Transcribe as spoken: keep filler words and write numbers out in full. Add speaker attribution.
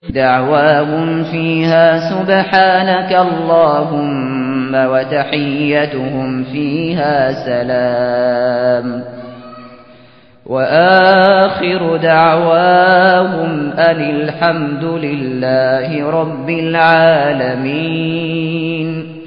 Speaker 1: دعواهم فيها سبحانك اللهم وتحيتهم فيها سلام وآخر دعواهم أن الحمد لله رب العالمين.